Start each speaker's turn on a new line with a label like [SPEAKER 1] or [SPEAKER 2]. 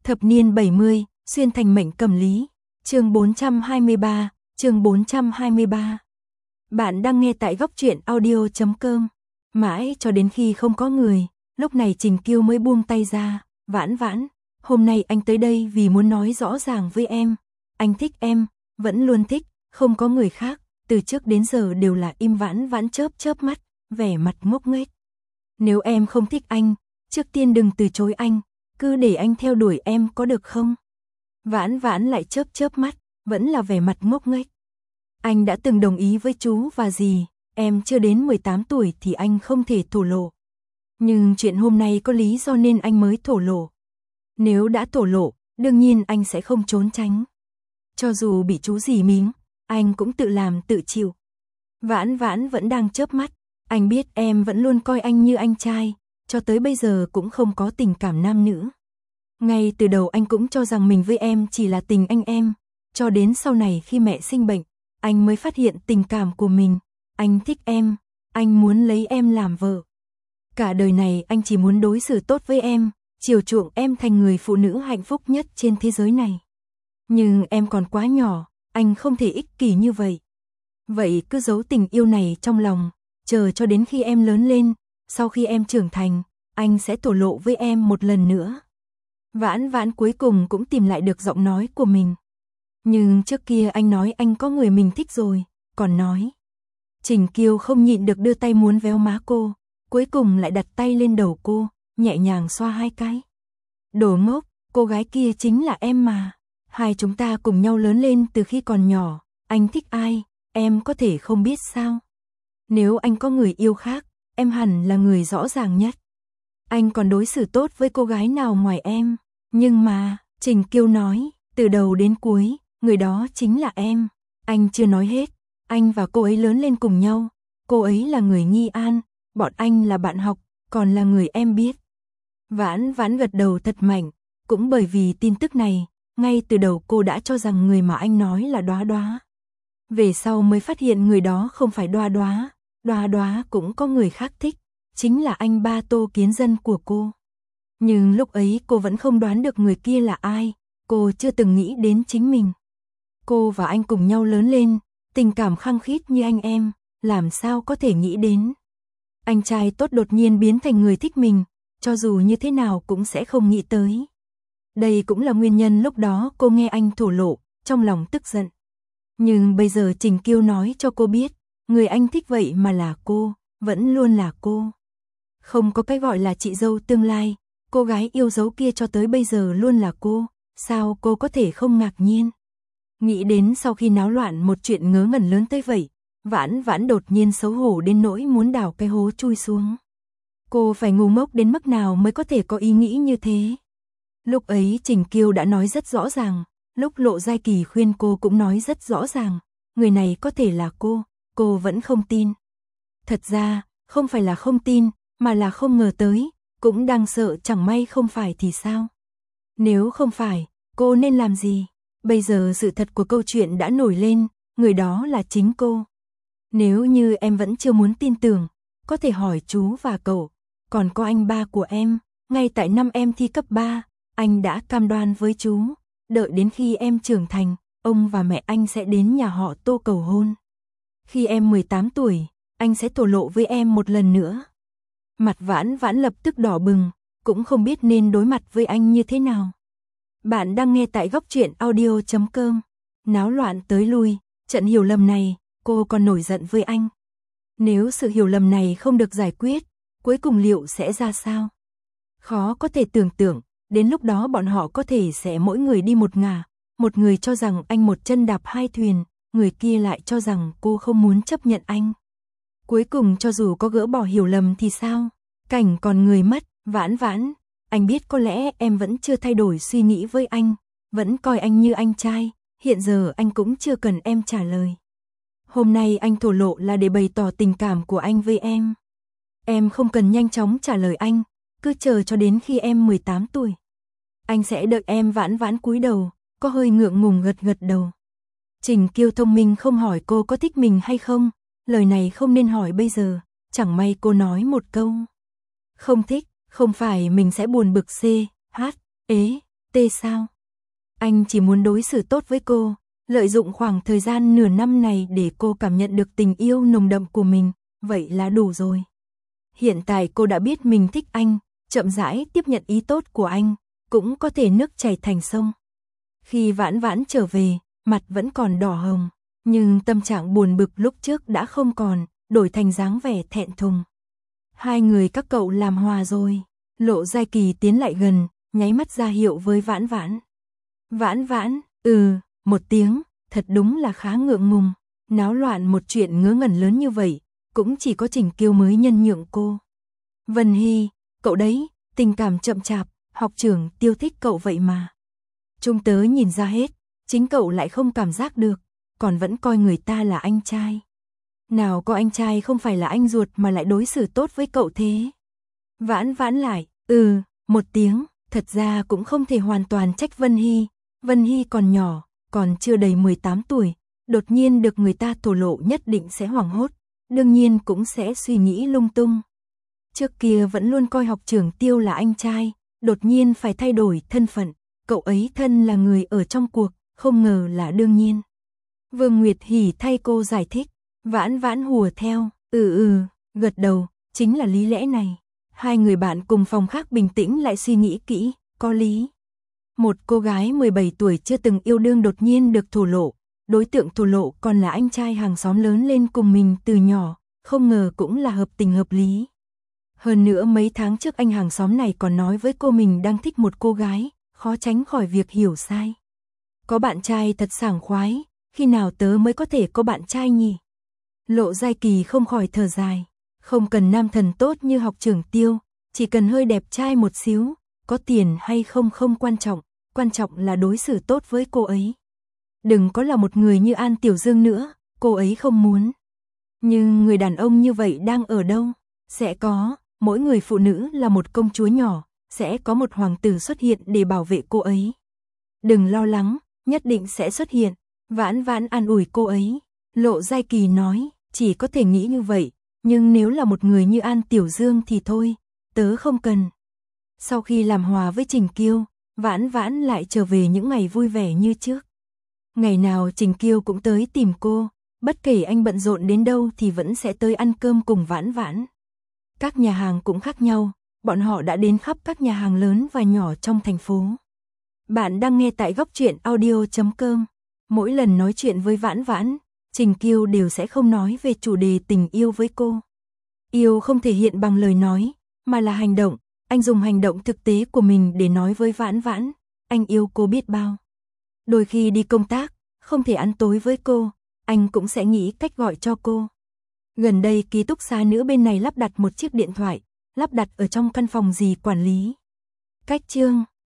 [SPEAKER 1] Thập niên 70, xuyên thành mệnh cầm lý. Chương 423, chương 423. Bạn đang nghe tại góc truyện audio.com. Mãi cho đến khi không có người, lúc này Trình Kiêu mới buông tay ra. Vãn Vãn, hôm nay anh tới đây vì muốn nói rõ ràng với em. Anh thích em, vẫn luôn thích, không có người khác. Từ trước đến giờ đều là im. Vãn Vãn chớp mắt, vẻ mặt ngốc nghếch. Nếu em không thích anh, trước tiên đừng từ chối anh, cứ để anh theo đuổi em có được không? Vãn Vãn lại chớp mắt, vẫn là vẻ mặt ngốc nghếch. Anh đã từng đồng ý với chú và dì, em chưa đến 18 tuổi thì anh không thể thổ lộ. Nhưng chuyện hôm nay có lý do nên anh mới thổ lộ. Nếu đã thổ lộ, đương nhiên anh sẽ không trốn tránh. Cho dù bị chú dì mắng, anh cũng tự làm tự chịu. Vãn Vãn vẫn đang chớp mắt, anh biết em vẫn luôn coi anh như anh trai, cho tới bây giờ cũng không có tình cảm nam nữ. Ngay từ đầu anh cũng cho rằng mình với em chỉ là tình anh em, cho đến sau này khi mẹ sinh bệnh, anh mới phát hiện tình cảm của mình. Anh thích em, anh muốn lấy em làm vợ. Cả đời này anh chỉ muốn đối xử tốt với em, chiều chuộng em thành người phụ nữ hạnh phúc nhất trên thế giới này. Nhưng em còn quá nhỏ, anh không thể ích kỷ như vậy. Vậy cứ giấu tình yêu này trong lòng, chờ cho đến khi em lớn lên, sau khi em trưởng thành, anh sẽ thổ lộ với em một lần nữa. Vãn Vãn cuối cùng cũng tìm lại được giọng nói của mình. Nhưng trước kia anh nói anh có người mình thích rồi, còn nói. Trình Kiêu không nhịn được đưa tay muốn véo má cô, cuối cùng lại đặt tay lên đầu cô, nhẹ nhàng xoa hai cái. Đồ ngốc, cô gái kia chính là em mà. Hai chúng ta cùng nhau lớn lên từ khi còn nhỏ, anh thích ai, em có thể không biết sao? Nếu anh có người yêu khác, em hẳn là người rõ ràng nhất. Anh còn đối xử tốt với cô gái nào ngoài em? Nhưng mà, Trình Kiêu nói, từ đầu đến cuối, người đó chính là em. Anh chưa nói hết, anh và cô ấy lớn lên cùng nhau. Cô ấy là người Nghi An, bọn anh là bạn học, còn là người em biết. Vãn Vãn gật đầu thật mạnh, cũng bởi vì tin tức này, ngay từ đầu cô đã cho rằng người mà anh nói là Đoá Đoá. Về sau mới phát hiện người đó không phải Đoá Đoá, Đoá Đoá cũng có người khác thích, chính là anh ba Tô Kiến Dân của cô. Nhưng lúc ấy cô vẫn không đoán được người kia là ai, cô chưa từng nghĩ đến chính mình. Cô và anh cùng nhau lớn lên, tình cảm khăng khít như anh em, làm sao có thể nghĩ đến. Anh trai tốt đột nhiên biến thành người thích mình, cho dù như thế nào cũng sẽ không nghĩ tới. Đây cũng là nguyên nhân lúc đó cô nghe anh thổ lộ, trong lòng tức giận. Nhưng bây giờ Trình Kiêu nói cho cô biết, người anh thích vậy mà là cô, vẫn luôn là cô. Không có cái gọi là chị dâu tương lai, cô gái yêu dấu kia cho tới bây giờ luôn là cô, sao cô có thể không ngạc nhiên. Nghĩ đến sau khi náo loạn một chuyện ngớ ngẩn lớn tới vậy, Vãn Vãn đột nhiên xấu hổ đến nỗi muốn đào cái hố chui xuống. Cô phải ngu ngốc đến mức nào mới có thể có ý nghĩ như thế. Lúc ấy Trình Kiêu đã nói rất rõ ràng, lúc Lộ Giai Kỳ khuyên cô cũng nói rất rõ ràng, người này có thể là cô vẫn không tin. Thật ra, không phải là không tin, mà là không ngờ tới, cũng đang sợ chẳng may không phải thì sao. Nếu không phải, cô nên làm gì? Bây giờ sự thật của câu chuyện đã nổi lên, người đó là chính cô. Nếu như em vẫn chưa muốn tin tưởng, có thể hỏi chú và cậu, còn có anh ba của em, ngay tại năm em thi cấp 3, anh đã cam đoan với chú, đợi đến khi em trưởng thành, ông và mẹ anh sẽ đến nhà họ Tô cầu hôn. Khi em 18 tuổi, anh sẽ thổ lộ với em một lần nữa. Mặt Vãn Vãn lập tức đỏ bừng, cũng không biết nên đối mặt với anh như thế nào. Bạn đang nghe tại góc truyện audio.com. Náo loạn tới lui, trận hiểu lầm này, cô còn nổi giận với anh. Nếu sự hiểu lầm này không được giải quyết, cuối cùng liệu sẽ ra sao? Khó có thể tưởng tượng, đến lúc đó bọn họ có thể sẽ mỗi người đi một ngả. Một người cho rằng anh một chân đạp hai thuyền, người kia lại cho rằng cô không muốn chấp nhận anh. Cuối cùng cho dù có gỡ bỏ hiểu lầm thì sao? Cảnh còn người mất. Vãn Vãn, anh biết có lẽ em vẫn chưa thay đổi suy nghĩ với anh, vẫn coi anh như anh trai, hiện giờ anh cũng chưa cần em trả lời. Hôm nay anh thổ lộ là để bày tỏ tình cảm của anh với em. Em không cần nhanh chóng trả lời anh, cứ chờ cho đến khi em 18 tuổi. Anh sẽ đợi em. Vãn Vãn cúi đầu, có hơi ngượng ngùng gật đầu. Trình Kiêu thông minh không hỏi cô có thích mình hay không, lời này không nên hỏi bây giờ, chẳng may cô nói một câu không thích, không phải mình sẽ buồn bực ế, Tê sao? Anh chỉ muốn đối xử tốt với cô, lợi dụng khoảng thời gian nửa năm này để cô cảm nhận được tình yêu nồng đậm của mình, vậy là đủ rồi. Hiện tại cô đã biết mình thích anh, chậm rãi tiếp nhận ý tốt của anh, cũng có thể nước chảy thành sông. Khi Vãn Vãn trở về, mặt vẫn còn đỏ hồng, nhưng tâm trạng buồn bực lúc trước đã không còn, đổi thành dáng vẻ thẹn thùng. Hai người các cậu làm hòa rồi. Lộ Giai Kỳ tiến lại gần, nháy mắt ra hiệu với Vãn Vãn. Vãn Vãn, một tiếng, thật đúng là khá ngượng ngùng. Náo loạn một chuyện ngớ ngẩn lớn như vậy, cũng chỉ có Trình Kiêu mới nhân nhượng cô. Vân Hy, cậu đấy, tình cảm chậm chạp, học trưởng Tiêu thích cậu vậy mà. Trung tớ nhìn ra hết, chính cậu lại không cảm giác được, còn vẫn coi người ta là anh trai. Nào có anh trai không phải là anh ruột mà lại đối xử tốt với cậu thế. Vãn Vãn lại, một tiếng, thật ra cũng không thể hoàn toàn trách Vân Hy. Vân Hy còn nhỏ, còn chưa đầy 18 tuổi, đột nhiên được người ta thổ lộ nhất định sẽ hoảng hốt, đương nhiên cũng sẽ suy nghĩ lung tung. Trước kia vẫn luôn coi học trưởng Tiêu là anh trai, đột nhiên phải thay đổi thân phận, cậu ấy thân là người ở trong cuộc, không ngờ là đương nhiên. Vương Nguyệt Hỉ thay cô giải thích, Vãn Vãn hùa theo, gật đầu, chính là lý lẽ này. Hai người bạn cùng phòng khác bình tĩnh lại suy nghĩ kỹ, có lý. Một cô gái 17 tuổi chưa từng yêu đương đột nhiên được thổ lộ, đối tượng thổ lộ còn là anh trai hàng xóm lớn lên cùng mình từ nhỏ, không ngờ cũng là hợp tình hợp lý. Hơn nữa mấy tháng trước anh hàng xóm này còn nói với cô mình đang thích một cô gái, khó tránh khỏi việc hiểu sai. Có bạn trai thật sảng khoái, khi nào tớ mới có thể có bạn trai nhỉ? Lộ Giai Kỳ không khỏi thở dài, không cần nam thần tốt như học trưởng Tiêu, chỉ cần hơi đẹp trai một xíu, có tiền hay không không quan trọng là đối xử tốt với cô ấy. Đừng có là một người như An Tiểu Dương nữa, cô ấy không muốn. Nhưng người đàn ông như vậy đang ở đâu? Sẽ có, mỗi người phụ nữ là một công chúa nhỏ, sẽ có một hoàng tử xuất hiện để bảo vệ cô ấy. Đừng lo lắng, nhất định sẽ xuất hiện. Vãn Vãn an ủi cô ấy. Lộ Giai Kỳ nói, chỉ có thể nghĩ như vậy, nhưng nếu là một người như An Tiểu Dương thì thôi, tớ không cần. Sau khi làm hòa với Trình Kiêu, Vãn Vãn lại trở về những ngày vui vẻ như trước. Ngày nào Trình Kiêu cũng tới tìm cô, bất kể anh bận rộn đến đâu thì vẫn sẽ tới ăn cơm cùng Vãn Vãn. Các nhà hàng cũng khác nhau, bọn họ đã đến khắp các nhà hàng lớn và nhỏ trong thành phố. Bạn đang nghe tại Góc Truyện Audio.com. Mỗi lần nói chuyện với Vãn Vãn, Trình Kiêu đều sẽ không nói về chủ đề tình yêu với cô. Yêu không thể hiện bằng lời nói, mà là hành động. Anh dùng hành động thực tế của mình để nói với Vãn Vãn, anh yêu cô biết bao. Đôi khi đi công tác, không thể ăn tối với cô, anh cũng sẽ nghĩ cách gọi cho cô. Gần đây ký túc xá nữ bên này lắp đặt một chiếc điện thoại, lắp đặt ở trong căn phòng dì quản lý. Cách chương